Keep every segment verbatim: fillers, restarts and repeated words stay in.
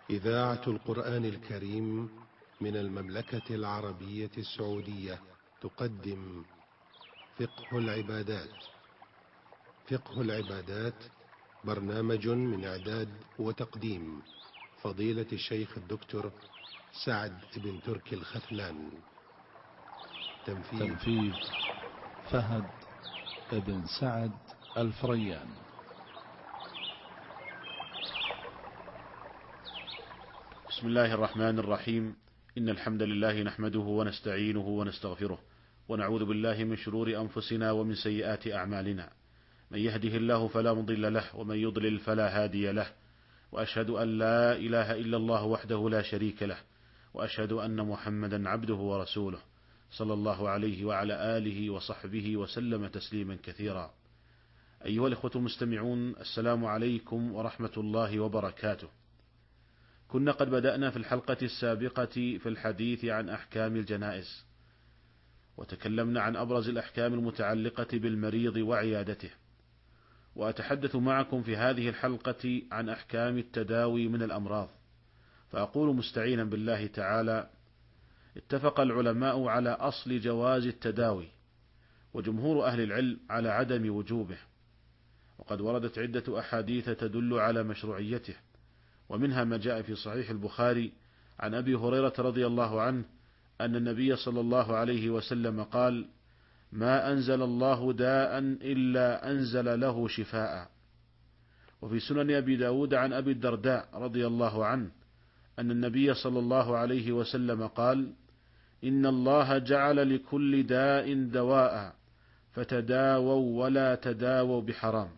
إذاعة القرآن الكريم من المملكة العربية السعودية تقدم فقه العبادات. فقه العبادات برنامج من إعداد وتقديم فضيلة الشيخ الدكتور سعد بن تركي الخثلان. تنفيذ, تنفيذ فهد بن سعد الفريان. بسم الله الرحمن الرحيم. إن الحمد لله نحمده ونستعينه ونستغفره ونعوذ بالله من شرور أنفسنا ومن سيئات أعمالنا. من يهده الله فلا مضل له ومن يضلل فلا هادي له، وأشهد أن لا إله إلا الله وحده لا شريك له، وأشهد أن محمدا عبده ورسوله صلى الله عليه وعلى آله وصحبه وسلم تسليما كثيرا. أيها الإخوة المستمعون، السلام عليكم ورحمة الله وبركاته. كنا قد بدأنا في الحلقة السابقة في الحديث عن أحكام الجنائز، وتكلمنا عن أبرز الأحكام المتعلقة بالمريض وعيادته، وأتحدث معكم في هذه الحلقة عن أحكام التداوي من الأمراض. فأقول مستعينا بالله تعالى: اتفق العلماء على أصل جواز التداوي، وجمهور أهل العلم على عدم وجوبه، وقد وردت عدة أحاديث تدل على مشروعيته، ومنها ما جاء في صحيح البخاري عن أبي هريرة رضي الله عنه أن النبي صلى الله عليه وسلم قال: ما أنزل الله داء إلا أنزل له شفاء. وفي سنن أبي داود عن أبي الدرداء رضي الله عنه أن النبي صلى الله عليه وسلم قال: إن الله جعل لكل داء دواء فتداووا ولا تداووا بحرام.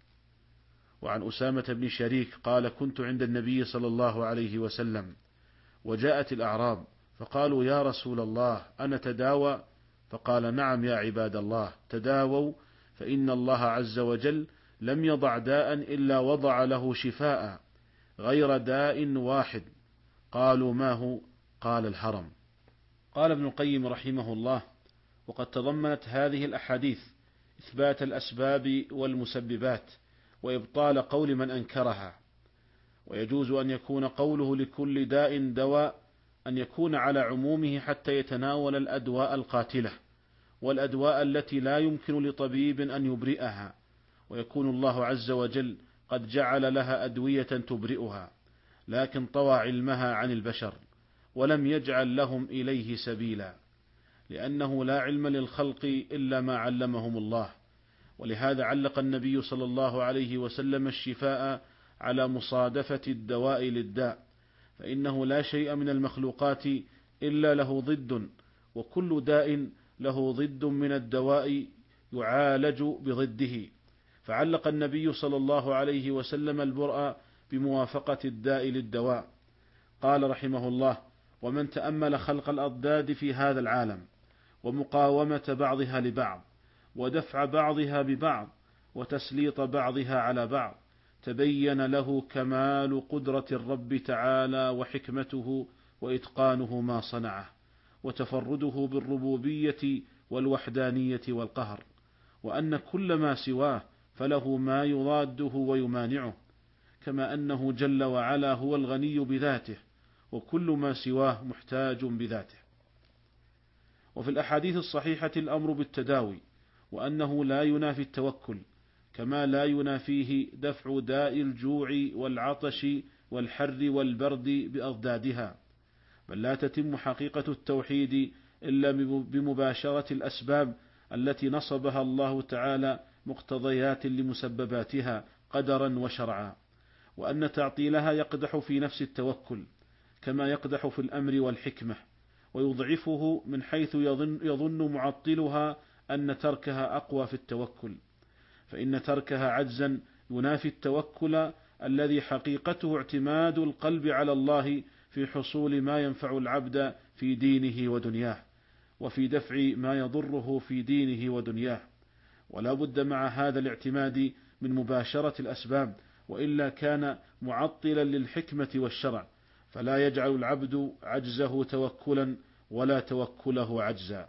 وعن أسامة بن شريك قال: كنت عند النبي صلى الله عليه وسلم وجاءت الأعراب فقالوا: يا رسول الله أنا تداوى؟ فقال: نعم يا عباد الله، تداووا، فإن الله عز وجل لم يضع داء إلا وضع له شفاء غير داء واحد. قالوا: ما هو؟ قال: الهرم. قال ابن القيم رحمه الله: وقد تضمنت هذه الأحاديث إثبات الأسباب والمسببات وإبطال قول من أنكرها. ويجوز أن يكون قوله لكل داء دواء أن يكون على عمومه حتى يتناول الأدواء القاتلة والأدواء التي لا يمكن لطبيب أن يبرئها، ويكون الله عز وجل قد جعل لها أدوية تبرئها، لكن طوى علمها عن البشر ولم يجعل لهم إليه سبيلا، لأنه لا علم للخلق إلا ما علمهم الله. ولهذا علق النبي صلى الله عليه وسلم الشفاء على مصادفة الدواء للداء، فإنه لا شيء من المخلوقات إلا له ضد، وكل داء له ضد من الدواء يعالج بضده. فعلق النبي صلى الله عليه وسلم البرء بموافقة الداء للدواء. قال رحمه الله: ومن تأمل خلق الأضداد في هذا العالم ومقاومة بعضها لبعض ودفع بعضها ببعض وتسليط بعضها على بعض، تبين له كمال قدرة الرب تعالى وحكمته وإتقانه ما صنعه، وتفرده بالربوبية والوحدانية والقهر، وأن كل ما سواه فله ما يضاده ويمانعه، كما أنه جل وعلا هو الغني بذاته، وكل ما سواه محتاج بذاته. وفي الأحاديث الصحيحة الأمر بالتداوي، وأنه لا ينافي التوكل، كما لا ينافيه دفع داء الجوع والعطش والحر والبرد بأضدادها، بل لا تتم حقيقة التوحيد إلا بمباشرة الأسباب التي نصبها الله تعالى مقتضيات لمسبباتها قدرا وشرعا، وأن تعطيلها يقدح في نفس التوكل كما يقدح في الأمر والحكمة، ويضعفه من حيث يظن, يظن معطلها أن تركها أقوى في التوكل، فإن تركها عجزا ينافي التوكل الذي حقيقته اعتماد القلب على الله في حصول ما ينفع العبد في دينه ودنياه، وفي دفع ما يضره في دينه ودنياه. ولا بد مع هذا الاعتماد من مباشرة الأسباب، وإلا كان معطلا للحكمة والشرع، فلا يجعل العبد عجزه توكلا ولا توكله عجزا.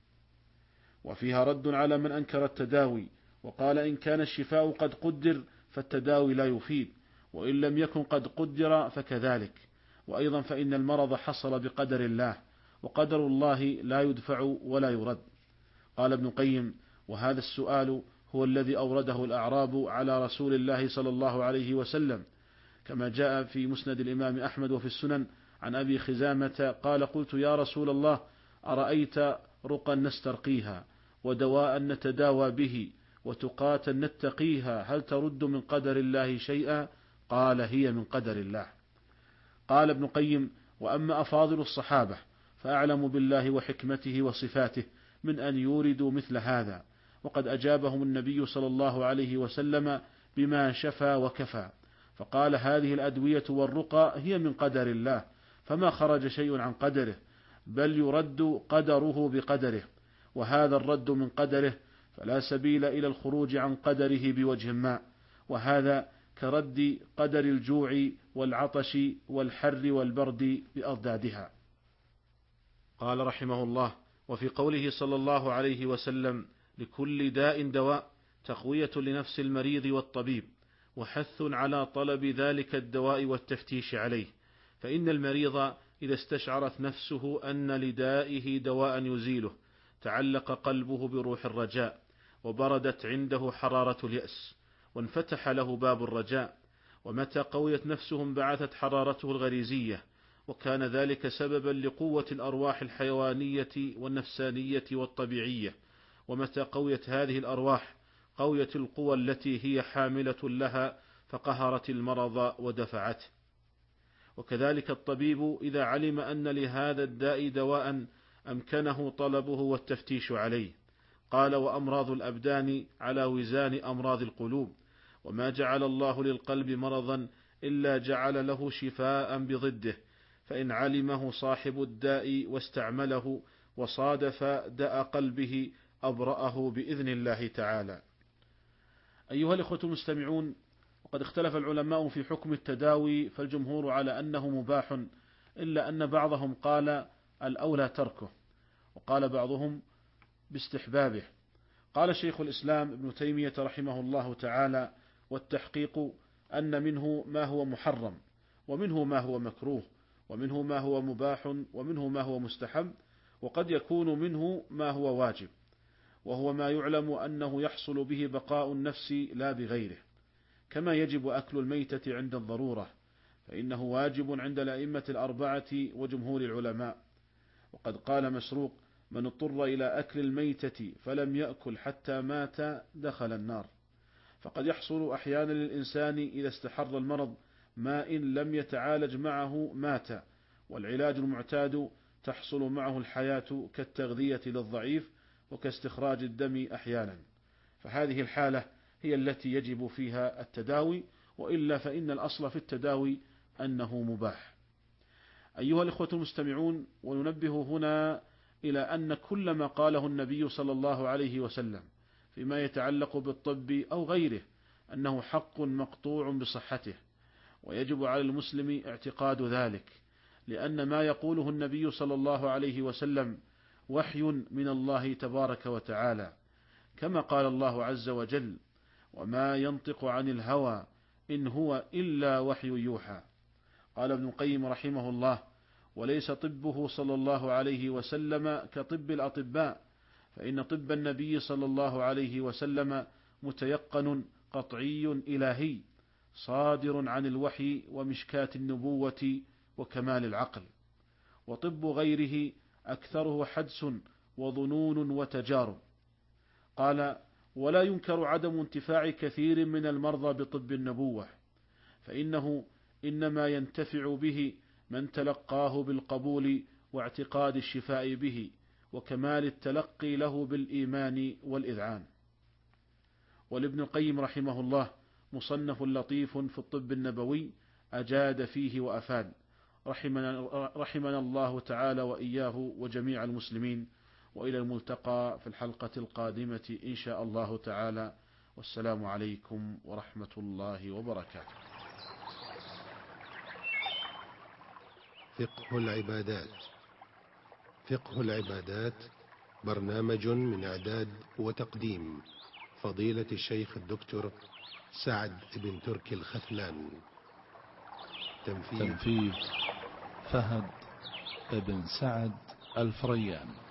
وفيها رد على من أنكر التداوي وقال: إن كان الشفاء قد قدر فالتداوي لا يفيد، وإن لم يكن قد قدر فكذلك، وأيضا فإن المرض حصل بقدر الله، وقدر الله لا يدفع ولا يرد. قال ابن القيم: وهذا السؤال هو الذي أورده الأعراب على رسول الله صلى الله عليه وسلم، كما جاء في مسند الإمام أحمد وفي السنن عن أبي خزامة قال: قلت يا رسول الله أرأيت رقا نسترقيها ودواء نتداوى به وتقاة نتقيها هل ترد من قدر الله شيئا؟ قال: هي من قدر الله. قال ابن القيم: وأما أفاضل الصحابة فأعلم بالله وحكمته وصفاته من أن يوردوا مثل هذا، وقد أجابهم النبي صلى الله عليه وسلم بما شفى وكفى، فقال: هذه الأدوية والرقى هي من قدر الله، فما خرج شيء عن قدره، بل يرد قدره بقدره، وهذا الرد من قدره فلا سبيل إلى الخروج عن قدره بوجه ما، وهذا كرد قدر الجوع والعطش والحر والبرد بأضدادها. قال رحمه الله: وفي قوله صلى الله عليه وسلم: لكل داء دواء، تقوية لنفس المريض والطبيب، وحث على طلب ذلك الدواء والتفتيش عليه، فإن المريض إذا استشعرت نفسه أن لدائه دواء يزيله تعلق قلبه بروح الرجاء، وبردت عنده حرارة اليأس، وانفتح له باب الرجاء، ومتى قويت نفسه انبعثت حرارته الغريزية، وكان ذلك سببا لقوة الأرواح الحيوانية والنفسانية والطبيعية، ومتى قويت هذه الأرواح قويت القوى التي هي حاملة لها فقهرت المرض ودفعته. وكذلك الطبيب إذا علم أن لهذا الداء دواء أمكنه طلبه والتفتيش عليه. قال: وأمراض الأبدان على وزان أمراض القلوب، وما جعل الله للقلب مرضا إلا جعل له شفاء بضده، فإن علمه صاحب الداء واستعمله وصادف داء قلبه أبرأه بإذن الله تعالى. أيها الإخوة المستمعون، وقد اختلف العلماء في حكم التداوي، فالجمهور على أنه مباح، إلا أن بعضهم قال الأولى تركه، وقال بعضهم باستحبابه. قال شيخ الإسلام ابن تيمية رحمه الله تعالى: والتحقيق أن منه ما هو محرم، ومنه ما هو مكروه، ومنه ما هو مباح، ومنه ما هو مستحب، وقد يكون منه ما هو واجب، وهو ما يعلم أنه يحصل به بقاء النفس لا بغيره، كما يجب أكل الميتة عند الضرورة، فإنه واجب عند الأئمة الأربعة وجمهور العلماء. وقد قال مسروق: من اضطر إلى أكل الميتة فلم يأكل حتى مات دخل النار. فقد يحصل أحيانا للإنسان إذا استحر المرض ما إن لم يتعالج معه مات، والعلاج المعتاد تحصل معه الحياة كالتغذية للضعيف وكاستخراج الدم أحيانا، فهذه الحالة هي التي يجب فيها التداوي، وإلا فإن الأصل في التداوي أنه مباح. أيها الإخوة المستمعون، وننبه هنا إلى أن كل ما قاله النبي صلى الله عليه وسلم فيما يتعلق بالطب أو غيره أنه حق مقطوع بصحته، ويجب على المسلم اعتقاد ذلك، لأن ما يقوله النبي صلى الله عليه وسلم وحي من الله تبارك وتعالى، كما قال الله عز وجل: وما ينطق عن الهوى إن هو إلا وحي يوحى. قال ابن القيم رحمه الله: وليس طبه صلى الله عليه وسلم كطب الأطباء، فإن طب النبي صلى الله عليه وسلم متيقن قطعي إلهي صادر عن الوحي ومشكاة النبوة وكمال العقل، وطب غيره أكثره حدس وظنون وتجارب. قال: ولا ينكر عدم انتفاع كثير من المرضى بطب النبوة، فإنه إنما ينتفع به من تلقاه بالقبول واعتقاد الشفاء به وكمال التلقي له بالإيمان والإذعان. ولابن القيم رحمه الله مصنف لطيف في الطب النبوي أجاد فيه وأفاد، رحمنا, رحمنا الله تعالى وإياه وجميع المسلمين، وإلى الملتقى في الحلقة القادمة إن شاء الله تعالى، والسلام عليكم ورحمة الله وبركاته. فقه العبادات. فقه العبادات برنامج من إعداد وتقديم فضيلة الشيخ الدكتور سعد بن تركي الخثلان. تنفيذ, تنفيذ فهد بن سعد الفريان.